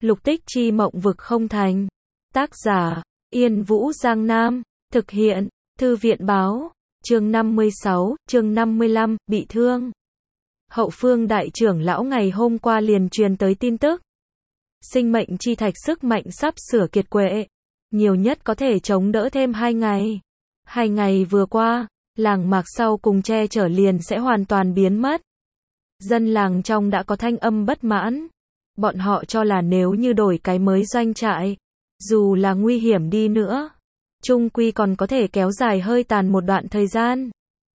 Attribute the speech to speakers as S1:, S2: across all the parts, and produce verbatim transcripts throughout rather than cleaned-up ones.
S1: Lục tích chi mộng vực không thành. Tác giả, Yên Vũ Giang Nam. Thực hiện, Thư viện Báo. Chương năm mươi sáu, chương năm mươi lăm, bị thương. Hậu phương đại trưởng lão ngày hôm qua liền truyền tới tin tức. Sinh mệnh chi thạch sức mạnh sắp sửa kiệt quệ. Nhiều nhất có thể chống đỡ thêm hai ngày. Hai ngày vừa qua, làng mạc sau cùng che chở liền sẽ hoàn toàn biến mất. Dân làng trong đã có thanh âm bất mãn. Bọn họ cho là nếu như đổi cái mới doanh trại, dù là nguy hiểm đi nữa, chung quy còn có thể kéo dài hơi tàn một đoạn thời gian.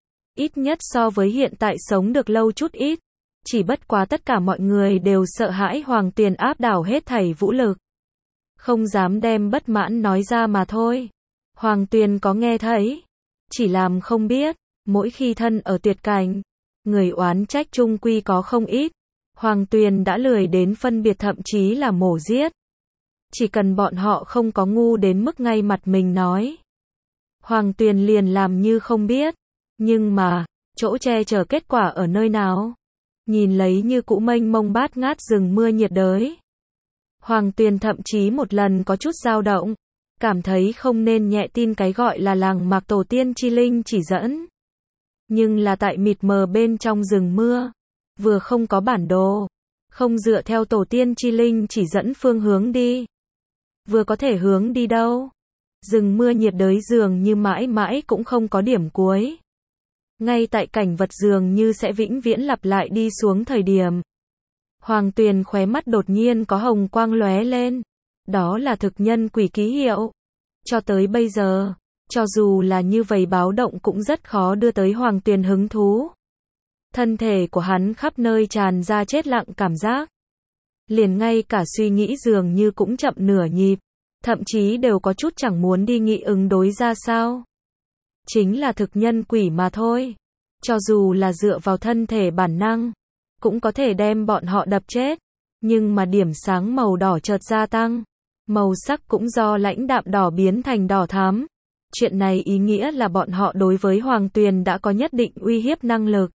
S1: Ít nhất so với hiện tại sống được lâu chút ít. Chỉ bất quá tất cả mọi người đều sợ hãi Hoàng Tuyền áp đảo hết thảy vũ lực. Không dám đem bất mãn nói ra mà thôi. Hoàng Tuyền có nghe thấy, chỉ làm không biết. Mỗi khi thân ở tuyệt cảnh, người oán trách chung quy có không ít. Hoàng Tuyền đã lười đến phân biệt, thậm chí là mổ giết. Chỉ cần bọn họ không có ngu đến mức ngay mặt mình nói, Hoàng Tuyền liền làm như không biết. Nhưng mà, chỗ che chở kết quả ở nơi nào? Nhìn lấy như cũ mênh mông bát ngát rừng mưa nhiệt đới, Hoàng Tuyền thậm chí một lần có chút dao động, cảm thấy không nên nhẹ tin cái gọi là làng mạc tổ tiên chi linh chỉ dẫn. Nhưng là tại mịt mờ bên trong rừng mưa, vừa không có bản đồ, không dựa theo tổ tiên chi linh chỉ dẫn phương hướng đi, vừa có thể hướng đi đâu. Rừng mưa nhiệt đới dường như mãi mãi cũng không có điểm cuối. Ngay tại cảnh vật dường như sẽ vĩnh viễn lặp lại đi xuống thời điểm, Hoàng Tuyền khóe mắt đột nhiên có hồng quang lóe lên. Đó là thực nhân quỷ ký hiệu. Cho tới bây giờ, cho dù là như vậy báo động cũng rất khó đưa tới Hoàng Tuyền hứng thú. Thân thể của hắn khắp nơi tràn ra chết lặng cảm giác. Liền ngay cả suy nghĩ dường như cũng chậm nửa nhịp. Thậm chí đều có chút chẳng muốn đi nghĩ ứng đối ra sao. Chính là thực nhân quỷ mà thôi. Cho dù là dựa vào thân thể bản năng, cũng có thể đem bọn họ đập chết. Nhưng mà điểm sáng màu đỏ chợt gia tăng. Màu sắc cũng do lãnh đạm đỏ biến thành đỏ thắm. Chuyện này ý nghĩa là bọn họ đối với Hoàng Tuyền đã có nhất định uy hiếp năng lực.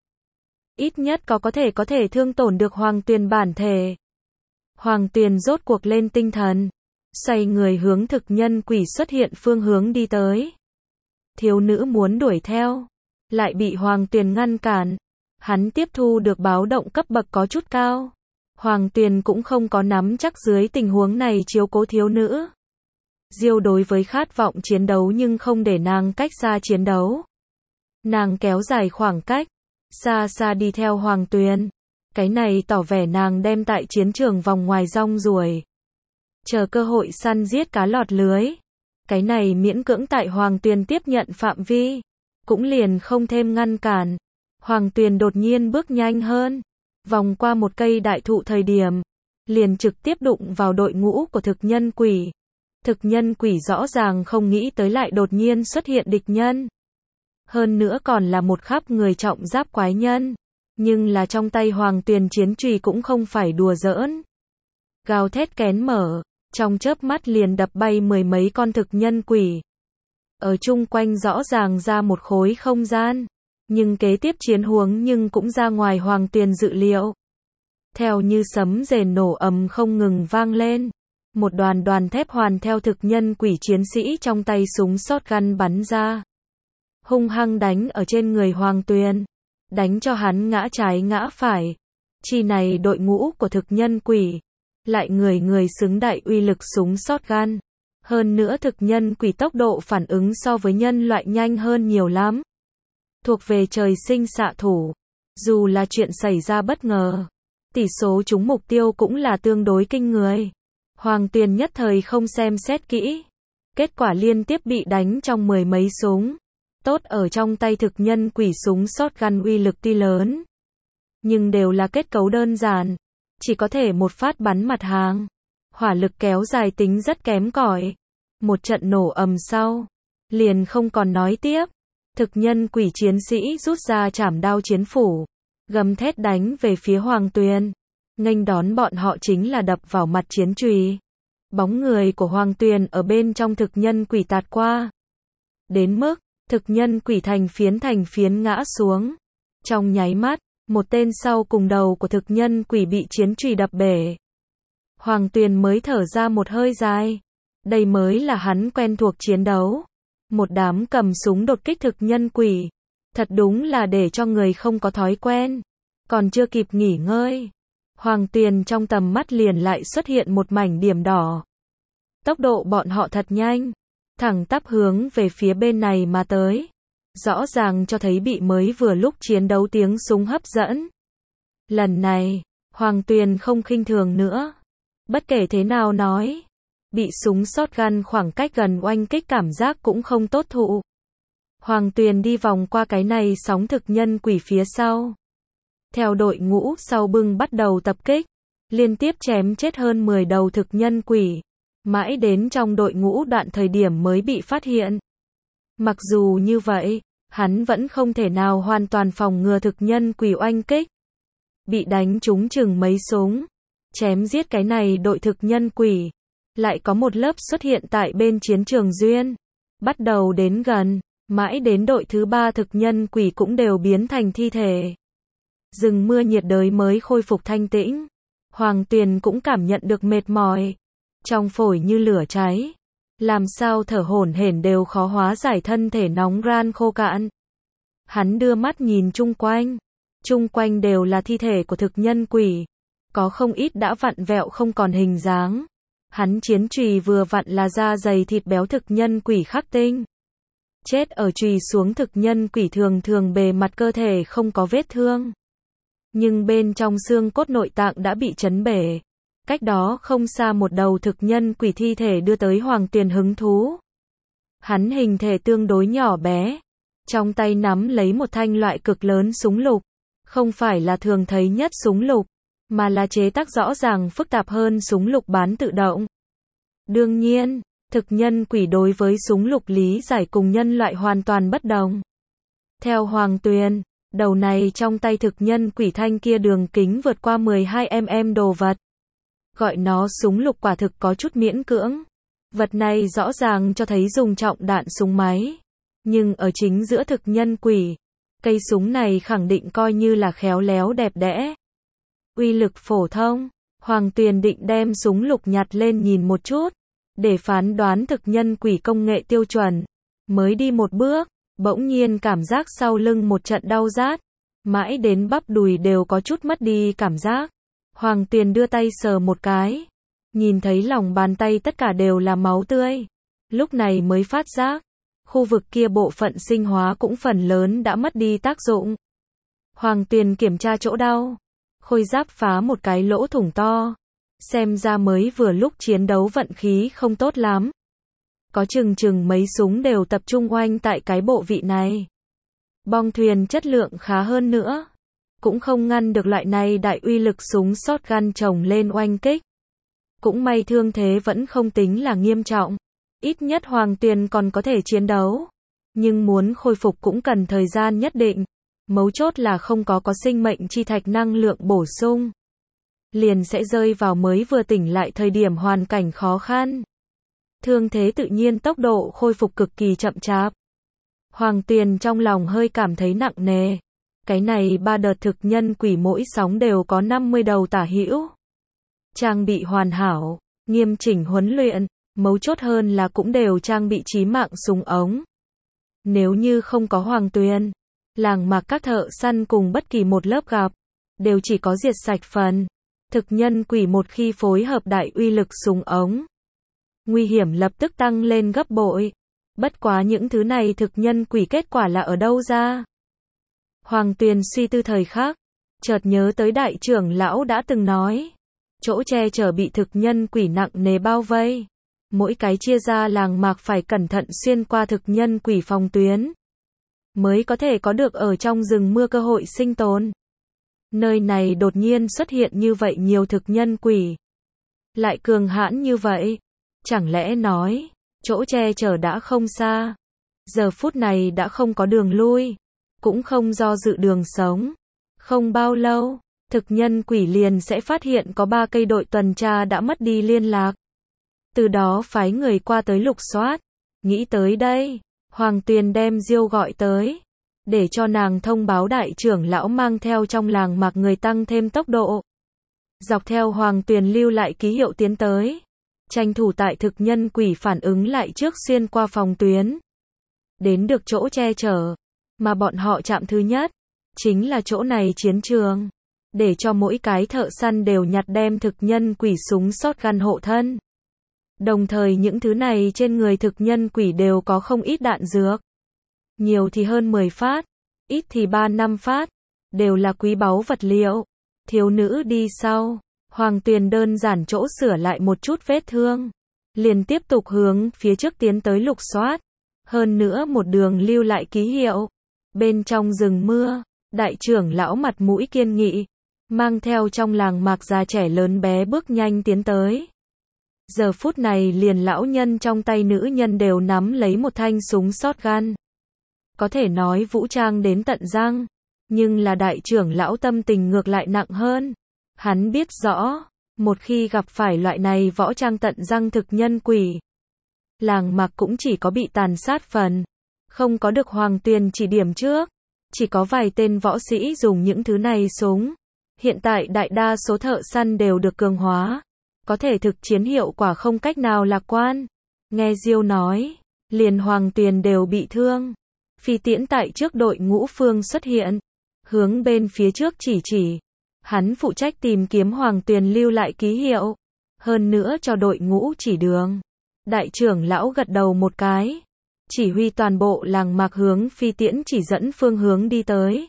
S1: Ít nhất có có thể có thể thương tổn được Hoàng Tuyền bản thể. Hoàng Tuyền rốt cuộc lên tinh thần, xoay người hướng thực nhân quỷ xuất hiện phương hướng đi tới. Thiếu nữ muốn đuổi theo, lại bị Hoàng Tuyền ngăn cản. Hắn tiếp thu được báo động cấp bậc có chút cao. Hoàng Tuyền cũng không có nắm chắc dưới tình huống này chiếu cố thiếu nữ. Diêu đối với khát vọng chiến đấu nhưng không để nàng cách xa chiến đấu. Nàng kéo dài khoảng cách, xa xa đi theo Hoàng Tuyền. Cái này tỏ vẻ nàng đem tại chiến trường vòng ngoài rong ruổi, chờ cơ hội săn giết cá lọt lưới. Cái này miễn cưỡng tại Hoàng Tuyền tiếp nhận phạm vi, cũng liền không thêm ngăn cản. Hoàng Tuyền đột nhiên bước nhanh hơn, vòng qua một cây đại thụ thời điểm, liền trực tiếp đụng vào đội ngũ của thực nhân quỷ. Thực nhân quỷ rõ ràng không nghĩ tới lại đột nhiên xuất hiện địch nhân. Hơn nữa còn là một khắp người trọng giáp quái nhân. Nhưng là trong tay Hoàng Tuyền chiến chùy cũng không phải đùa giỡn. Gào thét kén mở, trong chớp mắt liền đập bay mười mấy con thực nhân quỷ. Ở chung quanh rõ ràng ra một khối không gian. Nhưng kế tiếp chiến huống nhưng cũng ra ngoài Hoàng Tuyền dự liệu. Theo như sấm rền nổ ầm không ngừng vang lên. Một đoàn đoàn thép hoàn theo thực nhân quỷ chiến sĩ trong tay súng shotgun bắn ra. Hung hăng đánh ở trên người Hoàng Tuyền. Đánh cho hắn ngã trái ngã phải. Chi này đội ngũ của thực nhân quỷ. Lại người người xứng đại uy lực súng shotgun. Hơn nữa thực nhân quỷ tốc độ phản ứng so với nhân loại nhanh hơn nhiều lắm. Thuộc về trời sinh xạ thủ. Dù là chuyện xảy ra bất ngờ, tỷ số trúng mục tiêu cũng là tương đối kinh người. Hoàng Tuyền nhất thời không xem xét kỹ. Kết quả liên tiếp bị đánh trong mười mấy súng. Tốt ở trong tay thực nhân quỷ súng shotgun uy lực tuy lớn, nhưng đều là kết cấu đơn giản. Chỉ có thể một phát bắn mặt hàng. Hỏa lực kéo dài tính rất kém cỏi. Một trận nổ ầm sau, liền không còn nói tiếp. Thực nhân quỷ chiến sĩ rút ra trảm đao chiến phủ, gầm thét đánh về phía Hoàng Tuyền. Nghênh đón bọn họ chính là đập vào mặt chiến chùy. Bóng người của Hoàng Tuyền ở bên trong thực nhân quỷ tạt qua. Đến mức, thực nhân quỷ thành phiến thành phiến ngã xuống. Trong nháy mắt, một tên sau cùng đầu của thực nhân quỷ bị chiến chùy đập bể. Hoàng Tuyền mới thở ra một hơi dài. Đây mới là hắn quen thuộc chiến đấu. Một đám cầm súng đột kích thực nhân quỷ. Thật đúng là để cho người không có thói quen. Còn chưa kịp nghỉ ngơi, Hoàng Tuyền trong tầm mắt liền lại xuất hiện một mảnh điểm đỏ. Tốc độ bọn họ thật nhanh, thẳng tắp hướng về phía bên này mà tới. Rõ ràng cho thấy bị mới vừa lúc chiến đấu tiếng súng hấp dẫn. Lần này, Hoàng Tuyền không khinh thường nữa. Bất kể thế nào nói, bị súng shotgun khoảng cách gần oanh kích cảm giác cũng không tốt thụ. Hoàng Tuyền đi vòng qua cái này sóng thực nhân quỷ phía sau. Theo đội ngũ sau bưng bắt đầu tập kích, liên tiếp chém chết hơn mười đầu thực nhân quỷ. Mãi đến trong đội ngũ đoạn thời điểm mới bị phát hiện. Mặc dù như vậy, hắn vẫn không thể nào hoàn toàn phòng ngừa thực nhân quỷ oanh kích. Bị đánh trúng chừng mấy súng, chém giết cái này đội thực nhân quỷ. Lại có một lớp xuất hiện tại bên chiến trường duyên. Bắt đầu đến gần, mãi đến đội thứ ba thực nhân quỷ cũng đều biến thành thi thể. Rừng mưa nhiệt đới mới khôi phục thanh tĩnh. Hoàng Tuyền cũng cảm nhận được mệt mỏi. Trong phổi như lửa cháy. Làm sao thở hổn hển đều khó hóa giải thân thể nóng ran khô cạn. Hắn đưa mắt nhìn chung quanh. Chung quanh đều là thi thể của thực nhân quỷ. Có không ít đã vặn vẹo không còn hình dáng. Hắn chiến chùy vừa vặn là da dày thịt béo thực nhân quỷ khắc tinh. Chết ở chùy xuống thực nhân quỷ thường thường bề mặt cơ thể không có vết thương. Nhưng bên trong xương cốt nội tạng đã bị chấn bể. Cách đó không xa một đầu thực nhân quỷ thi thể đưa tới Hoàng Tuyền hứng thú. Hắn hình thể tương đối nhỏ bé. Trong tay nắm lấy một thanh loại cực lớn súng lục. Không phải là thường thấy nhất súng lục, mà là chế tác rõ ràng phức tạp hơn súng lục bán tự động. Đương nhiên, thực nhân quỷ đối với súng lục lý giải cùng nhân loại hoàn toàn bất đồng. Theo Hoàng Tuyền, đầu này trong tay thực nhân quỷ thanh kia đường kính vượt qua mười hai mi li mét đồ vật. Gọi nó súng lục quả thực có chút miễn cưỡng. Vật này rõ ràng cho thấy dùng trọng đạn súng máy. Nhưng ở chính giữa thực nhân quỷ, cây súng này khẳng định coi như là khéo léo đẹp đẽ. Uy lực phổ thông, Hoàng Tuyền định đem súng lục nhặt lên nhìn một chút, để phán đoán thực nhân quỷ công nghệ tiêu chuẩn. Mới đi một bước, bỗng nhiên cảm giác sau lưng một trận đau rát, mãi đến bắp đùi đều có chút mất đi cảm giác. Hoàng Tuyền đưa tay sờ một cái, nhìn thấy lòng bàn tay tất cả đều là máu tươi. Lúc này mới phát giác, khu vực kia bộ phận sinh hóa cũng phần lớn đã mất đi tác dụng. Hoàng Tuyền kiểm tra chỗ đau, khôi giáp phá một cái lỗ thủng to. Xem ra mới vừa lúc chiến đấu vận khí không tốt lắm. Có chừng chừng mấy súng đều tập trung oanh tại cái bộ vị này. Bong thuyền chất lượng khá hơn nữa. Cũng không ngăn được loại này đại uy lực súng shotgun chồng lên oanh kích. Cũng may thương thế vẫn không tính là nghiêm trọng. Ít nhất Hoàng Tuyền còn có thể chiến đấu. Nhưng muốn khôi phục cũng cần thời gian nhất định. Mấu chốt là không có có sinh mệnh chi thạch năng lượng bổ sung. Liền sẽ rơi vào mới vừa tỉnh lại thời điểm hoàn cảnh khó khăn. Thương thế tự nhiên tốc độ khôi phục cực kỳ chậm chạp. Hoàng Tuyền trong lòng hơi cảm thấy nặng nề. Cái này ba đợt thực nhân quỷ mỗi sóng đều có năm mươi đầu tả hữu. Trang bị hoàn hảo, nghiêm chỉnh huấn luyện, mấu chốt hơn là cũng đều trang bị chí mạng súng ống. Nếu như không có Hoàng Tuyền, làng mạc các thợ săn cùng bất kỳ một lớp gặp, đều chỉ có diệt sạch phần. Thực nhân quỷ một khi phối hợp đại uy lực súng ống, nguy hiểm lập tức tăng lên gấp bội. Bất quá những thứ này thực nhân quỷ kết quả là ở đâu ra? Hoàng Tuyền suy tư thời khắc, chợt nhớ tới đại trưởng lão đã từng nói, chỗ che chở bị thực nhân quỷ nặng nề bao vây. Mỗi cái chia ra làng mạc phải cẩn thận xuyên qua thực nhân quỷ phòng tuyến, mới có thể có được ở trong rừng mưa cơ hội sinh tồn. Nơi này đột nhiên xuất hiện như vậy nhiều thực nhân quỷ. Lại cường hãn như vậy. Chẳng lẽ nói, chỗ che chở đã không xa. Giờ phút này đã không có đường lui. Cũng không do dự đường sống. Không bao lâu, thực nhân quỷ liền sẽ phát hiện có ba cây đội tuần tra đã mất đi liên lạc. Từ đó phái người qua tới lục soát. Nghĩ tới đây, Hoàng Tuyền đem Diêu gọi tới. Để cho nàng thông báo đại trưởng lão mang theo trong làng mạc người tăng thêm tốc độ. dọc theo Hoàng Tuyền lưu lại ký hiệu tiến tới. Tranh thủ tại thực nhân quỷ phản ứng lại trước xuyên qua phòng tuyến. Đến được chỗ che chở, mà bọn họ chạm thứ nhất, chính là chỗ này chiến trường. Để cho mỗi cái thợ săn đều nhặt đem thực nhân quỷ súng shotgun hộ thân. Đồng thời những thứ này trên người thực nhân quỷ đều có không ít đạn dược. Nhiều thì hơn mười phát, ít thì ba năm phát, đều là quý báu vật liệu. Thiếu nữ đi sau, Hoàng Tuyền đơn giản chỗ sửa lại một chút vết thương, liền tiếp tục hướng phía trước tiến tới lục soát, hơn nữa một đường lưu lại ký hiệu. Bên trong rừng mưa, đại trưởng lão mặt mũi kiên nghị, mang theo trong làng mạc già trẻ lớn bé bước nhanh tiến tới. Giờ phút này liền lão nhân trong tay nữ nhân đều nắm lấy một thanh súng shotgun. Có thể nói vũ trang đến tận răng, nhưng là đại trưởng lão tâm tình ngược lại nặng hơn. Hắn biết rõ, một khi gặp phải loại này võ trang tận răng thực nhân quỷ, làng mạc cũng chỉ có bị tàn sát phần, không có được Hoàng Tuyền chỉ điểm trước, chỉ có vài tên võ sĩ dùng những thứ này súng. Hiện tại đại đa số thợ săn đều được cường hóa, có thể thực chiến hiệu quả không cách nào lạc quan. Nghe Diêu nói, liền Hoàng Tuyền đều bị thương. Phi Tiễn tại trước đội ngũ phương xuất hiện, hướng bên phía trước chỉ chỉ. Hắn phụ trách tìm kiếm Hoàng Tuyền lưu lại ký hiệu, hơn nữa cho đội ngũ chỉ đường. Đại trưởng lão gật đầu một cái, chỉ huy toàn bộ làng mạc hướng Phi Tiễn chỉ dẫn phương hướng đi tới.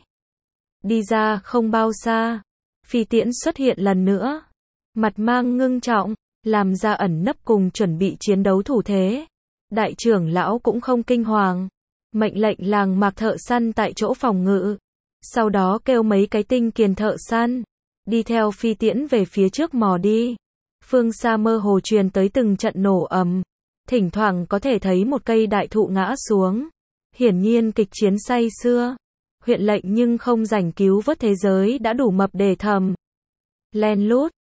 S1: Đi ra không bao xa, Phi Tiễn xuất hiện lần nữa, mặt mang ngưng trọng, làm ra ẩn nấp cùng chuẩn bị chiến đấu thủ thế. Đại trưởng lão cũng không kinh hoàng, mệnh lệnh làng mạc thợ săn tại chỗ phòng ngự, sau đó kêu mấy cái tinh kiền thợ săn, đi theo Phi Tiễn về phía trước mò đi. Phương xa mơ hồ truyền tới từng trận nổ ầm, thỉnh thoảng có thể thấy một cây đại thụ ngã xuống. Hiển nhiên kịch chiến say xưa, huyện lệnh nhưng không rảnh cứu vớt thế giới đã đủ mập để thầm. Len lút,